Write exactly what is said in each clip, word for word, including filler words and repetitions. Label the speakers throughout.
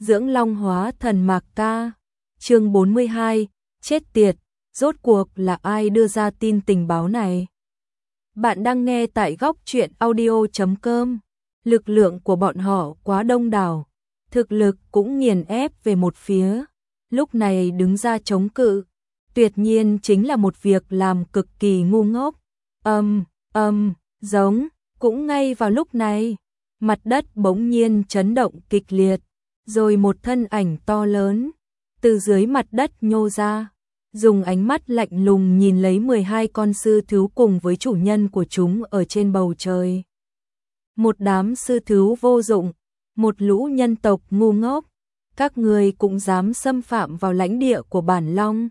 Speaker 1: dưỡng long hóa thần Mạc Ca. Chương bốn mươi hai, chết tiệt, rốt cuộc là ai đưa ra tin tình báo này? Bạn đang nghe tại góc truyện audio chấm com. Lực lượng của bọn họ quá đông đảo, thực lực cũng nghiền ép về một phía, lúc này đứng ra chống cự, tuyệt nhiên chính là một việc làm cực kỳ ngu ngốc. Âm, âm, giống, cũng ngay vào lúc này, mặt đất bỗng nhiên chấn động kịch liệt, rồi một thân ảnh to lớn từ dưới mặt đất nhô ra, dùng ánh mắt lạnh lùng nhìn lấy mười hai con sư thú cùng với chủ nhân của chúng ở trên bầu trời. Một đám sư thú vô dụng, một lũ nhân tộc ngu ngốc, các người cũng dám xâm phạm vào lãnh địa của bản long.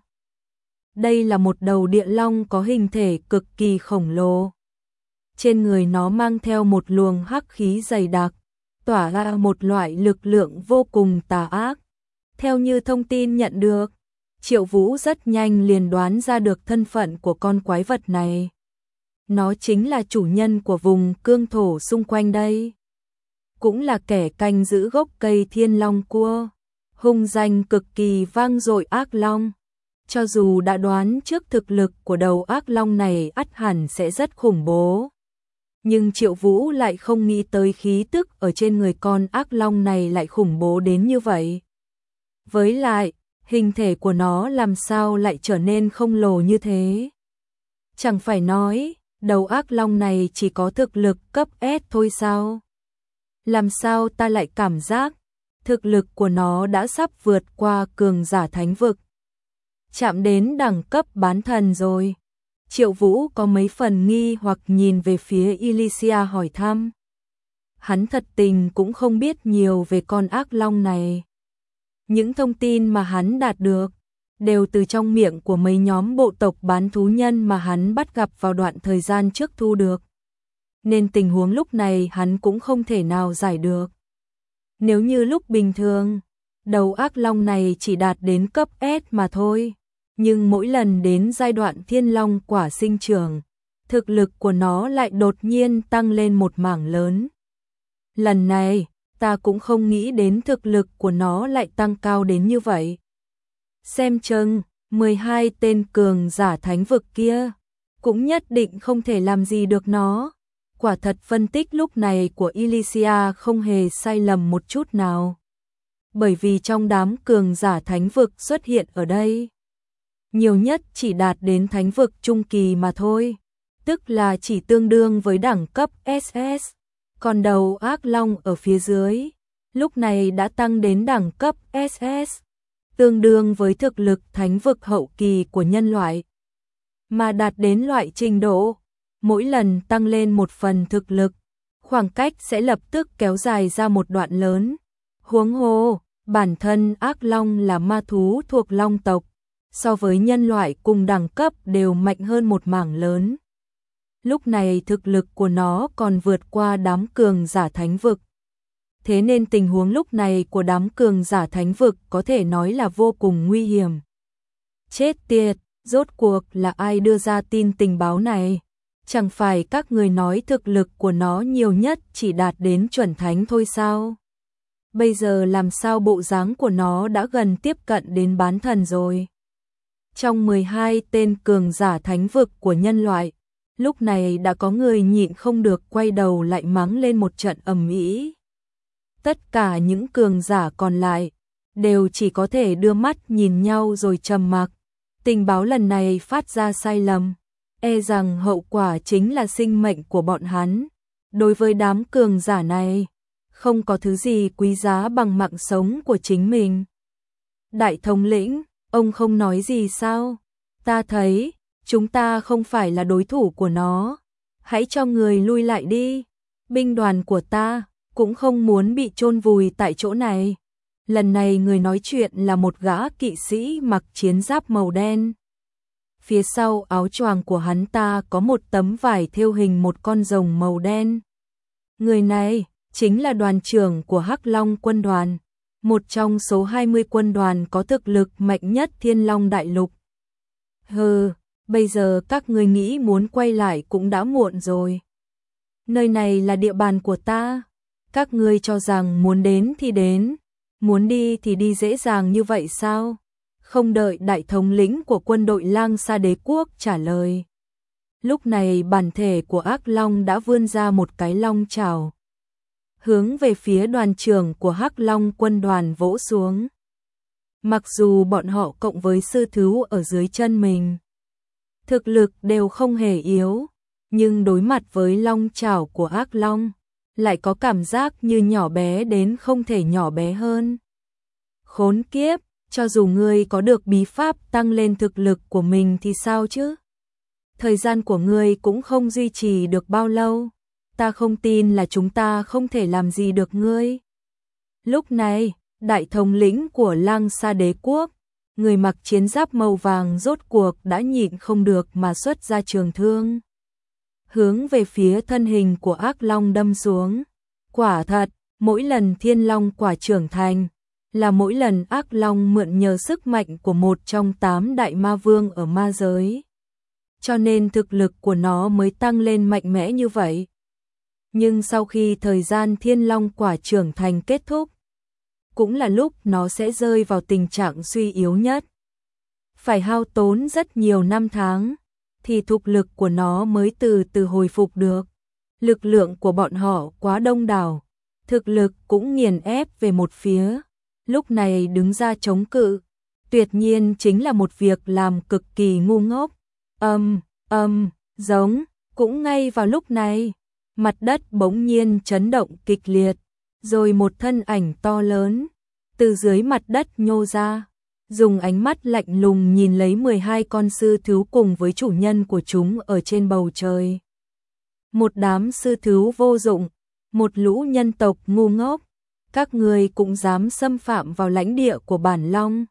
Speaker 1: Đây là một đầu địa long có hình thể cực kỳ khổng lồ. Trên người nó mang theo một luồng hắc khí dày đặc, tỏa ra một loại lực lượng vô cùng tà ác. Theo như thông tin nhận được, Triệu Vũ rất nhanh liền đoán ra được thân phận của con quái vật này. Nó chính là chủ nhân của vùng cương thổ xung quanh đây. Cũng là kẻ canh giữ gốc cây thiên long cua, hung danh cực kỳ vang dội ác long. Cho dù đã đoán trước thực lực của đầu ác long này ắt hẳn sẽ rất khủng bố, nhưng Triệu Vũ lại không nghĩ tới khí tức ở trên người con ác long này lại khủng bố đến như vậy. Với lại, hình thể của nó làm sao lại trở nên khổng lồ như thế? Chẳng phải nói, đầu ác long này chỉ có thực lực cấp S thôi sao? Làm sao ta lại cảm giác, thực lực của nó đã sắp vượt qua cường giả thánh vực, chạm đến đẳng cấp bán thần rồi. Triệu Vũ có mấy phần nghi hoặc nhìn về phía Elysia hỏi thăm. Hắn thật tình cũng không biết nhiều về con ác long này. Những thông tin mà hắn đạt được đều từ trong miệng của mấy nhóm bộ tộc bán thú nhân mà hắn bắt gặp vào đoạn thời gian trước thu được. Nên tình huống lúc này hắn cũng không thể nào giải được. Nếu như lúc bình thường, đầu ác long này chỉ đạt đến cấp S mà thôi. Nhưng mỗi lần đến giai đoạn thiên long quả sinh trưởng, thực lực của nó lại đột nhiên tăng lên một mảng lớn. Lần này, ta cũng không nghĩ đến thực lực của nó lại tăng cao đến như vậy. Xem chừng, mười hai tên cường giả thánh vực kia, cũng nhất định không thể làm gì được nó. Quả thật phân tích lúc này của Elysia không hề sai lầm một chút nào. Bởi vì trong đám cường giả thánh vực xuất hiện ở đây, nhiều nhất chỉ đạt đến thánh vực trung kỳ mà thôi, tức là chỉ tương đương với đẳng cấp ét ét. Còn đầu ác long ở phía dưới, lúc này đã tăng đến đẳng cấp ét ét, tương đương với thực lực thánh vực hậu kỳ của nhân loại. Mà đạt đến loại trình độ, mỗi lần tăng lên một phần thực lực, khoảng cách sẽ lập tức kéo dài ra một đoạn lớn. Huống hồ, bản thân ác long là ma thú thuộc long tộc, so với nhân loại cùng đẳng cấp đều mạnh hơn một mảng lớn. Lúc này thực lực của nó còn vượt qua đám cường giả thánh vực. Thế nên tình huống lúc này của đám cường giả thánh vực có thể nói là vô cùng nguy hiểm. Chết tiệt, rốt cuộc là ai đưa ra tin tình báo này? Chẳng phải các người nói thực lực của nó nhiều nhất chỉ đạt đến chuẩn thánh thôi sao? Bây giờ làm sao bộ dáng của nó đã gần tiếp cận đến bán thần rồi? Trong mười hai tên cường giả thánh vực của nhân loại, lúc này đã có người nhịn không được quay đầu lại mắng lên một trận ầm ĩ. Tất cả những cường giả còn lại đều chỉ có thể đưa mắt nhìn nhau rồi trầm mặc. Tình báo lần này phát ra sai lầm, e rằng hậu quả chính là sinh mệnh của bọn hắn. Đối với đám cường giả này, không có thứ gì quý giá bằng mạng sống của chính mình. Đại thống lĩnh, ông không nói gì sao? Ta thấy, chúng ta không phải là đối thủ của nó. Hãy cho người lui lại đi. Binh đoàn của ta cũng không muốn bị chôn vùi tại chỗ này. Lần này người nói chuyện là một gã kỵ sĩ mặc chiến giáp màu đen. Phía sau áo choàng của hắn ta có một tấm vải thêu hình một con rồng màu đen. Người này chính là đoàn trưởng của Hắc Long quân đoàn, một trong số hai mươi quân đoàn có thực lực mạnh nhất Thiên Long Đại Lục. Hừ, bây giờ các ngươi nghĩ muốn quay lại cũng đã muộn rồi. Nơi này là địa bàn của ta, các ngươi cho rằng muốn đến thì đến, Muốn đi thì đi dễ dàng như vậy sao? Không đợi đại thống lĩnh của quân đội Lang Sa đế quốc trả lời. Lúc này bản thể của ác long đã vươn ra một cái long chảo, hướng về phía đoàn trưởng của Hắc Long quân đoàn vỗ xuống. Mặc dù bọn họ cộng với sư thú ở dưới chân mình, thực lực đều không hề yếu, nhưng đối mặt với long chảo của ác long, lại có cảm giác như nhỏ bé đến không thể nhỏ bé hơn. Khốn kiếp, cho dù ngươi có được bí pháp tăng lên thực lực của mình thì sao chứ? Thời gian của ngươi cũng không duy trì được bao lâu, ta không tin là chúng ta không thể làm gì được ngươi. Lúc này, đại thống lĩnh của Lang Sa đế quốc, người mặc chiến giáp màu vàng rốt cuộc đã nhịn không được mà xuất ra trường thương, hướng về phía thân hình của ác long đâm xuống. Quả thật, mỗi lần thiên long quả trưởng thành, là mỗi lần ác long mượn nhờ sức mạnh của một trong tám đại ma vương ở ma giới. Cho nên thực lực của nó mới tăng lên mạnh mẽ như vậy. Nhưng sau khi thời gian thiên long quả trưởng thành kết thúc, cũng là lúc nó sẽ rơi vào tình trạng suy yếu nhất. Phải hao tốn rất nhiều năm tháng, thì thực lực của nó mới từ từ hồi phục được. Lực lượng của bọn họ quá đông đảo, thực lực cũng nghiền ép về một phía. Lúc này đứng ra chống cự, tuyệt nhiên chính là một việc làm cực kỳ ngu ngốc. Âm, âm, giống, cũng ngay vào lúc này, mặt đất bỗng nhiên chấn động kịch liệt, rồi một thân ảnh to lớn từ dưới mặt đất nhô ra, dùng ánh mắt lạnh lùng nhìn lấy mười hai con sư thú cùng với chủ nhân của chúng ở trên bầu trời. Một đám sư thú vô dụng, một lũ nhân tộc ngu ngốc, các người cũng dám xâm phạm vào lãnh địa của bản long.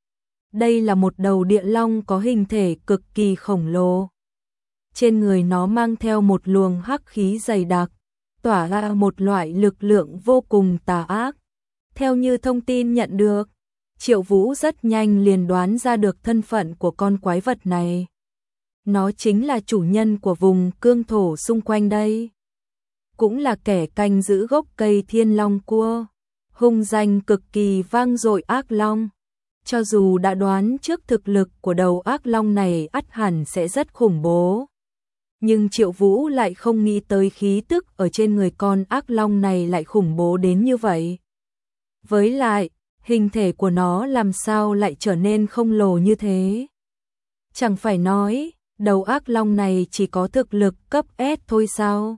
Speaker 1: Đây là một đầu địa long có hình thể cực kỳ khổng lồ. Trên người nó mang theo một luồng hắc khí dày đặc, tỏa ra một loại lực lượng vô cùng tà ác. Theo như thông tin nhận được, Triệu Vũ rất nhanh liền đoán ra được thân phận của con quái vật này. Nó chính là chủ nhân của vùng cương thổ xung quanh đây, cũng là kẻ canh giữ gốc cây thiên long cua, hung danh cực kỳ vang dội ác long. Cho dù đã đoán trước thực lực của đầu ác long này ắt hẳn sẽ rất khủng bố, nhưng Triệu Vũ lại không nghĩ tới khí tức ở trên người con ác long này lại khủng bố đến như vậy. Với lại, hình thể của nó làm sao lại trở nên khổng lồ như thế? Chẳng phải nói, đầu ác long này chỉ có thực lực cấp S thôi sao?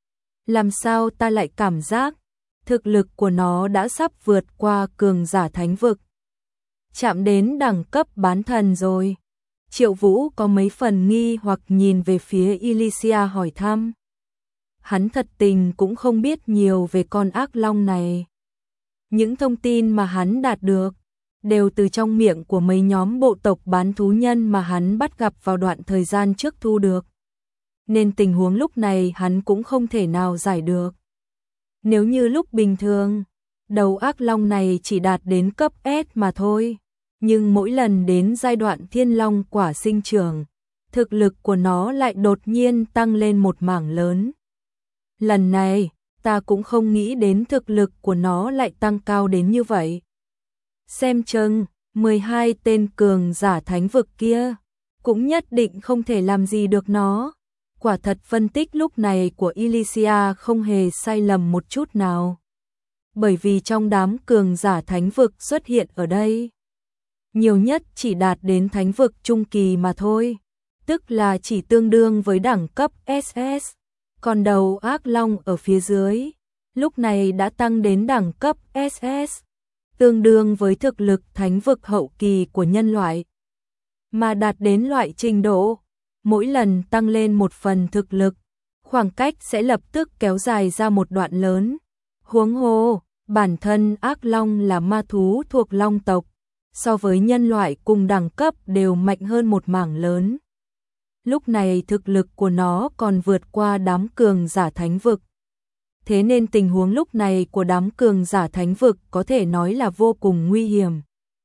Speaker 1: Làm sao ta lại cảm giác, thực lực của nó đã sắp vượt qua cường giả thánh vực, chạm đến đẳng cấp bán thần rồi. Triệu Vũ có mấy phần nghi hoặc nhìn về phía Elysia hỏi thăm. Hắn thật tình cũng không biết nhiều về con ác long này. Những thông tin mà hắn đạt được đều từ trong miệng của mấy nhóm bộ tộc bán thú nhân mà hắn bắt gặp vào đoạn thời gian trước thu được. Nên tình huống lúc này hắn cũng không thể nào giải được. Nếu như lúc bình thường, đầu ác long này chỉ đạt đến cấp S mà thôi. Nhưng mỗi lần đến giai đoạn thiên long quả sinh trưởng, thực lực của nó lại đột nhiên tăng lên một mảng lớn. Lần này, ta cũng không nghĩ đến thực lực của nó lại tăng cao đến như vậy. Xem chừng, mười hai tên cường giả thánh vực kia, cũng nhất định không thể làm gì được nó. Quả thật phân tích lúc này của Elysia không hề sai lầm một chút nào. Bởi vì trong đám cường giả thánh vực xuất hiện ở đây, nhiều nhất chỉ đạt đến thánh vực trung kỳ mà thôi, tức là chỉ tương đương với đẳng cấp ét ét. Còn đầu ác long ở phía dưới, lúc này đã tăng đến đẳng cấp ét ét, tương đương với thực lực thánh vực hậu kỳ của nhân loại. Mà đạt đến loại trình độ, mỗi lần tăng lên một phần thực lực, khoảng cách sẽ lập tức kéo dài ra một đoạn lớn. Huống hồ, bản thân ác long là ma thú thuộc long tộc, so với nhân loại cùng đẳng cấp đều mạnh hơn một mảng lớn. Lúc này thực lực của nó còn vượt qua đám cường giả thánh vực. Thế nên tình huống lúc này của đám cường giả thánh vực có thể nói là vô cùng nguy hiểm.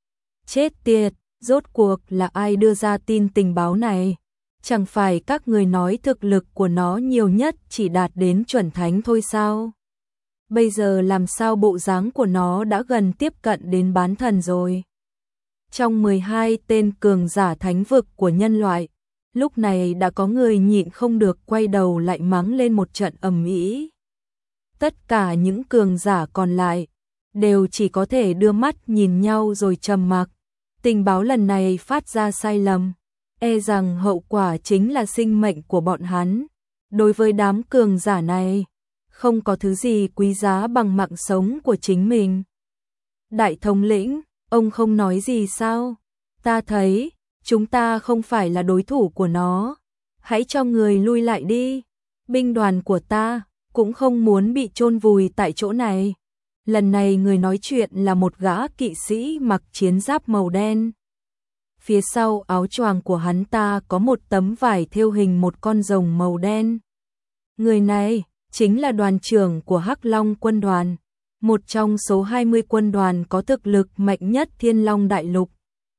Speaker 1: Chết tiệt, rốt cuộc là ai đưa ra tin tình báo này? Chẳng phải các người nói thực lực của nó nhiều nhất chỉ đạt đến chuẩn thánh thôi sao? bây giờ làm sao bộ dáng của nó đã gần tiếp cận đến bán thần rồi. Trong mười hai tên cường giả thánh vực của nhân loại, lúc này đã có người nhịn không được quay đầu lại mắng lên một trận ầm ĩ. Tất cả những cường giả còn lại đều chỉ có thể đưa mắt nhìn nhau rồi trầm mặc. Tình báo lần này phát ra sai lầm, e rằng hậu quả chính là sinh mệnh của bọn hắn. Đối với đám cường giả này, không có thứ gì quý giá bằng mạng sống của chính mình. Đại thống lĩnh, ông không nói gì sao? Ta thấy, chúng ta không phải là đối thủ của nó. Hãy cho người lui lại đi. Binh đoàn của ta cũng không muốn bị chôn vùi tại chỗ này. Lần này người nói chuyện là một gã kỵ sĩ mặc chiến giáp màu đen. Phía sau áo choàng của hắn ta có một tấm vải thêu hình một con rồng màu đen. Người này chính là đoàn trưởng của Hắc Long quân đoàn, một trong số hai mươi quân đoàn có thực lực mạnh nhất Thiên Long Đại Lục.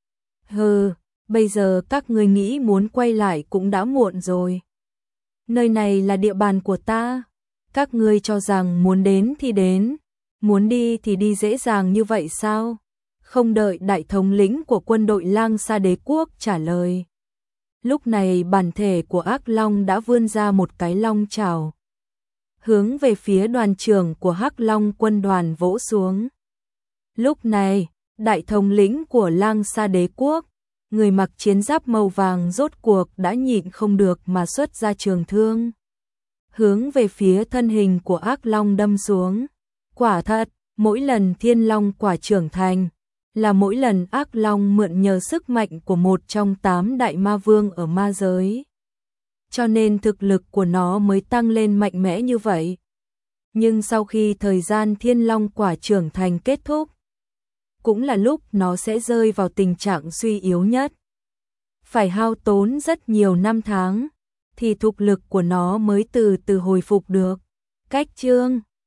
Speaker 1: Hừ, bây giờ các ngươi nghĩ muốn quay lại cũng đã muộn rồi. Nơi này là địa bàn của ta, các ngươi cho rằng muốn đến thì đến, muốn đi thì đi dễ dàng như vậy sao? Không đợi đại thống lĩnh của quân đội Lang Sa Đế quốc trả lời. Lúc này bản thể của Ác Long đã vươn ra một cái long chảo, hướng về phía đoàn trưởng của Hắc Long quân đoàn vỗ xuống. Lúc này, đại thống lĩnh của Lang Sa Đế quốc, người mặc chiến giáp màu vàng rốt cuộc đã nhịn không được mà xuất ra trường thương, hướng về phía thân hình của Ác Long đâm xuống. Quả thật, mỗi lần Thiên Long quả trưởng thành, là mỗi lần Ác Long mượn nhờ sức mạnh của một trong tám đại ma vương ở ma giới. Cho nên thực lực của nó mới tăng lên mạnh mẽ như vậy. Nhưng sau khi thời gian Thiên Long quả trưởng thành kết thúc, cũng là lúc nó sẽ rơi vào tình trạng suy yếu nhất. Phải hao tốn rất nhiều năm tháng, thì thực lực của nó mới từ từ hồi phục được. Cách chương